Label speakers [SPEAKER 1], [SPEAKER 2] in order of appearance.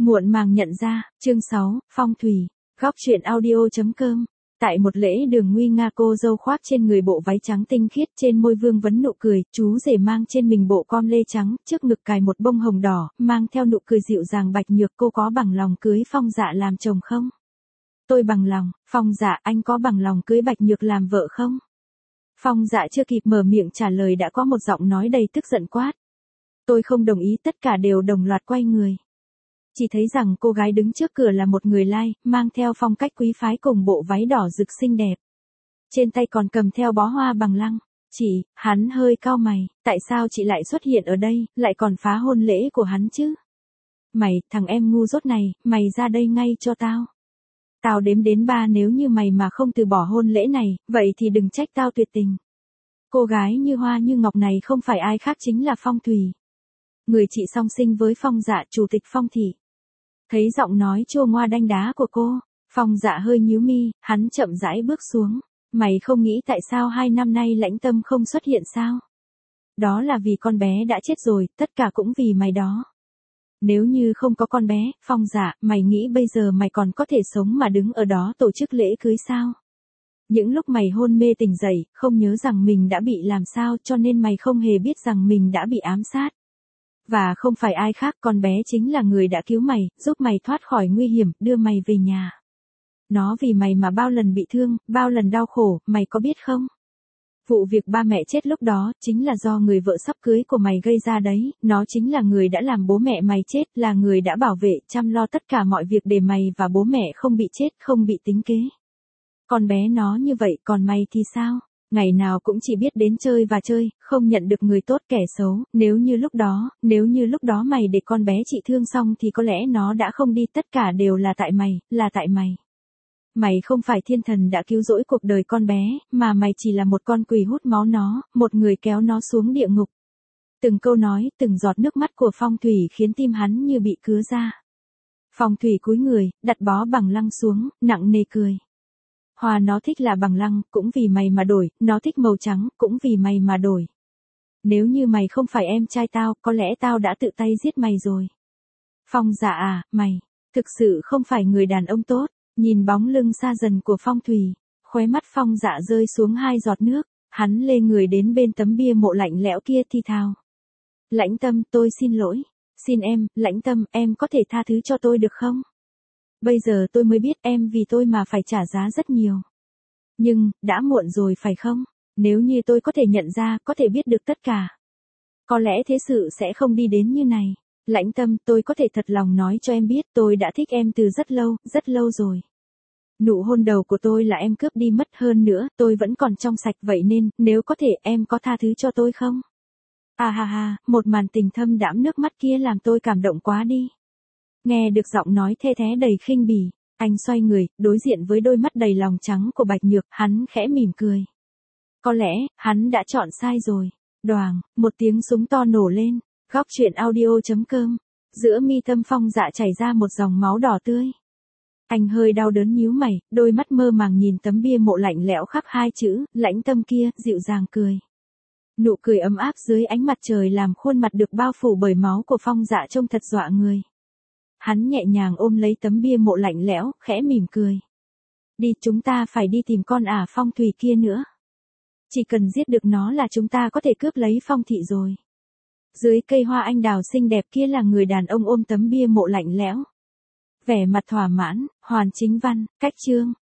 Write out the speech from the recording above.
[SPEAKER 1] Muộn màng nhận ra, chương 6, phong thủy, góc truyện audio.com. Tại một lễ đường nguy nga, cô dâu khoác trên người bộ váy trắng tinh khiết, trên môi vương vấn nụ cười, chú rể mang trên mình bộ com lê trắng, trước ngực cài một bông hồng đỏ, mang theo nụ cười dịu dàng. Bạch Nhược, cô có bằng lòng cưới Phong Dạ làm chồng không? Tôi bằng lòng. Phong Dạ, anh có bằng lòng cưới Bạch Nhược làm vợ không? Phong Dạ chưa kịp mở miệng trả lời đã có một giọng nói đầy tức giận quát. Tôi không đồng ý. Tất cả đều đồng loạt quay người. Chỉ thấy rằng cô gái đứng trước cửa là một người lai, mang theo phong cách quý phái cùng bộ váy đỏ rực xinh đẹp. Trên tay còn cầm theo bó hoa bằng lăng. Chị, hắn hơi cau mày, tại sao chị lại xuất hiện ở đây, lại còn phá hôn lễ của hắn chứ? Mày, thằng em ngu dốt này, mày ra đây ngay cho tao. Tao đếm đến 3, nếu như mày mà không từ bỏ hôn lễ này, vậy thì đừng trách tao tuyệt tình. Cô gái như hoa như ngọc này không phải ai khác chính là Phong Thủy. Người chị song sinh với Phong Dạ, chủ tịch Phong thị. Thấy giọng nói chua ngoa đanh đá của cô, Phong Dạ hơi nhíu mi, hắn chậm rãi bước xuống. Mày không nghĩ tại sao 2 năm nay Lãnh Tâm không xuất hiện sao? Đó là vì con bé đã chết rồi, tất cả cũng vì mày đó. Nếu như không có con bé, Phong Dạ, mày nghĩ bây giờ mày còn có thể sống mà đứng ở đó tổ chức lễ cưới sao? Những lúc mày hôn mê tỉnh dậy, không nhớ rằng mình đã bị làm sao, cho nên mày không hề biết rằng mình đã bị ám sát. Và không phải ai khác, con bé chính là người đã cứu mày, giúp mày thoát khỏi nguy hiểm, đưa mày về nhà. Nó vì mày mà bao lần bị thương, bao lần đau khổ, mày có biết không? Vụ việc ba mẹ chết lúc đó, chính là do người vợ sắp cưới của mày gây ra đấy, nó chính là người đã làm bố mẹ mày chết, là người đã bảo vệ, chăm lo tất cả mọi việc để mày và bố mẹ không bị chết, không bị tính kế. Con bé nó như vậy, còn mày thì sao? Ngày nào cũng chỉ biết đến chơi và chơi, không nhận được người tốt kẻ xấu. Nếu như lúc đó mày để con bé chị thương xong thì có lẽ nó đã không đi. Tất cả đều là tại mày, là tại mày. Mày không phải thiên thần đã cứu rỗi cuộc đời con bé, mà mày chỉ là một con quỷ hút máu nó, một người kéo nó xuống địa ngục. Từng câu nói, từng giọt nước mắt của Phong Thủy khiến tim hắn như bị cứa ra. Phong Thủy cúi người, đặt bó bằng lăng xuống, nặng nề cười. Hoa nó thích là bằng lăng, cũng vì mày mà đổi, nó thích màu trắng, cũng vì mày mà đổi. Nếu như mày không phải em trai tao, có lẽ tao đã tự tay giết mày rồi. Phong Dạ à, mày, thực sự không phải người đàn ông tốt. Nhìn bóng lưng xa dần của Phong Thủy, khóe mắt Phong Dạ rơi xuống 2 giọt nước, hắn lê người đến bên tấm bia mộ lạnh lẽo kia thì thào. Lãnh Tâm, tôi xin lỗi. Xin em, Lãnh Tâm, em có thể tha thứ cho tôi được không? Bây giờ tôi mới biết em vì tôi mà phải trả giá rất nhiều. Nhưng, đã muộn rồi phải không? Nếu như tôi có thể nhận ra, có thể biết được tất cả. Có lẽ thế sự sẽ không đi đến như này. Lãnh Tâm, tôi có thể thật lòng nói cho em biết tôi đã thích em từ rất lâu rồi. Nụ hôn đầu của tôi là em cướp đi mất, hơn nữa, tôi vẫn còn trong sạch, vậy nên, nếu có thể em có tha thứ cho tôi không? À ha ha, một màn tình thâm đẫm nước mắt kia làm tôi cảm động quá đi. Nghe được giọng nói the thé đầy khinh bỉ, anh xoay người, đối diện với đôi mắt đầy lòng trắng của Bạch Nhược, hắn khẽ mỉm cười. Có lẽ, hắn đã chọn sai rồi. Đoàng, một tiếng súng to nổ lên, góc truyện audio.com, giữa mi tâm Phong Dạ chảy ra một dòng máu đỏ tươi. Anh hơi đau đớn nhíu mày, đôi mắt mơ màng nhìn tấm bia mộ lạnh lẽo khắc 2 chữ, Lãnh Tâm kia, dịu dàng cười. Nụ cười ấm áp dưới ánh mặt trời làm khuôn mặt được bao phủ bởi máu của Phong Dạ trông thật dọa người. Hắn nhẹ nhàng ôm lấy tấm bia mộ lạnh lẽo, khẽ mỉm cười. Đi, chúng ta phải đi tìm con Phong Thủy kia nữa. Chỉ cần giết được nó là chúng ta có thể cướp lấy Phong thị rồi. Dưới cây hoa anh đào xinh đẹp kia là người đàn ông ôm tấm bia mộ lạnh lẽo. Vẻ mặt thỏa mãn, Hoàn Chính Văn, cách chương.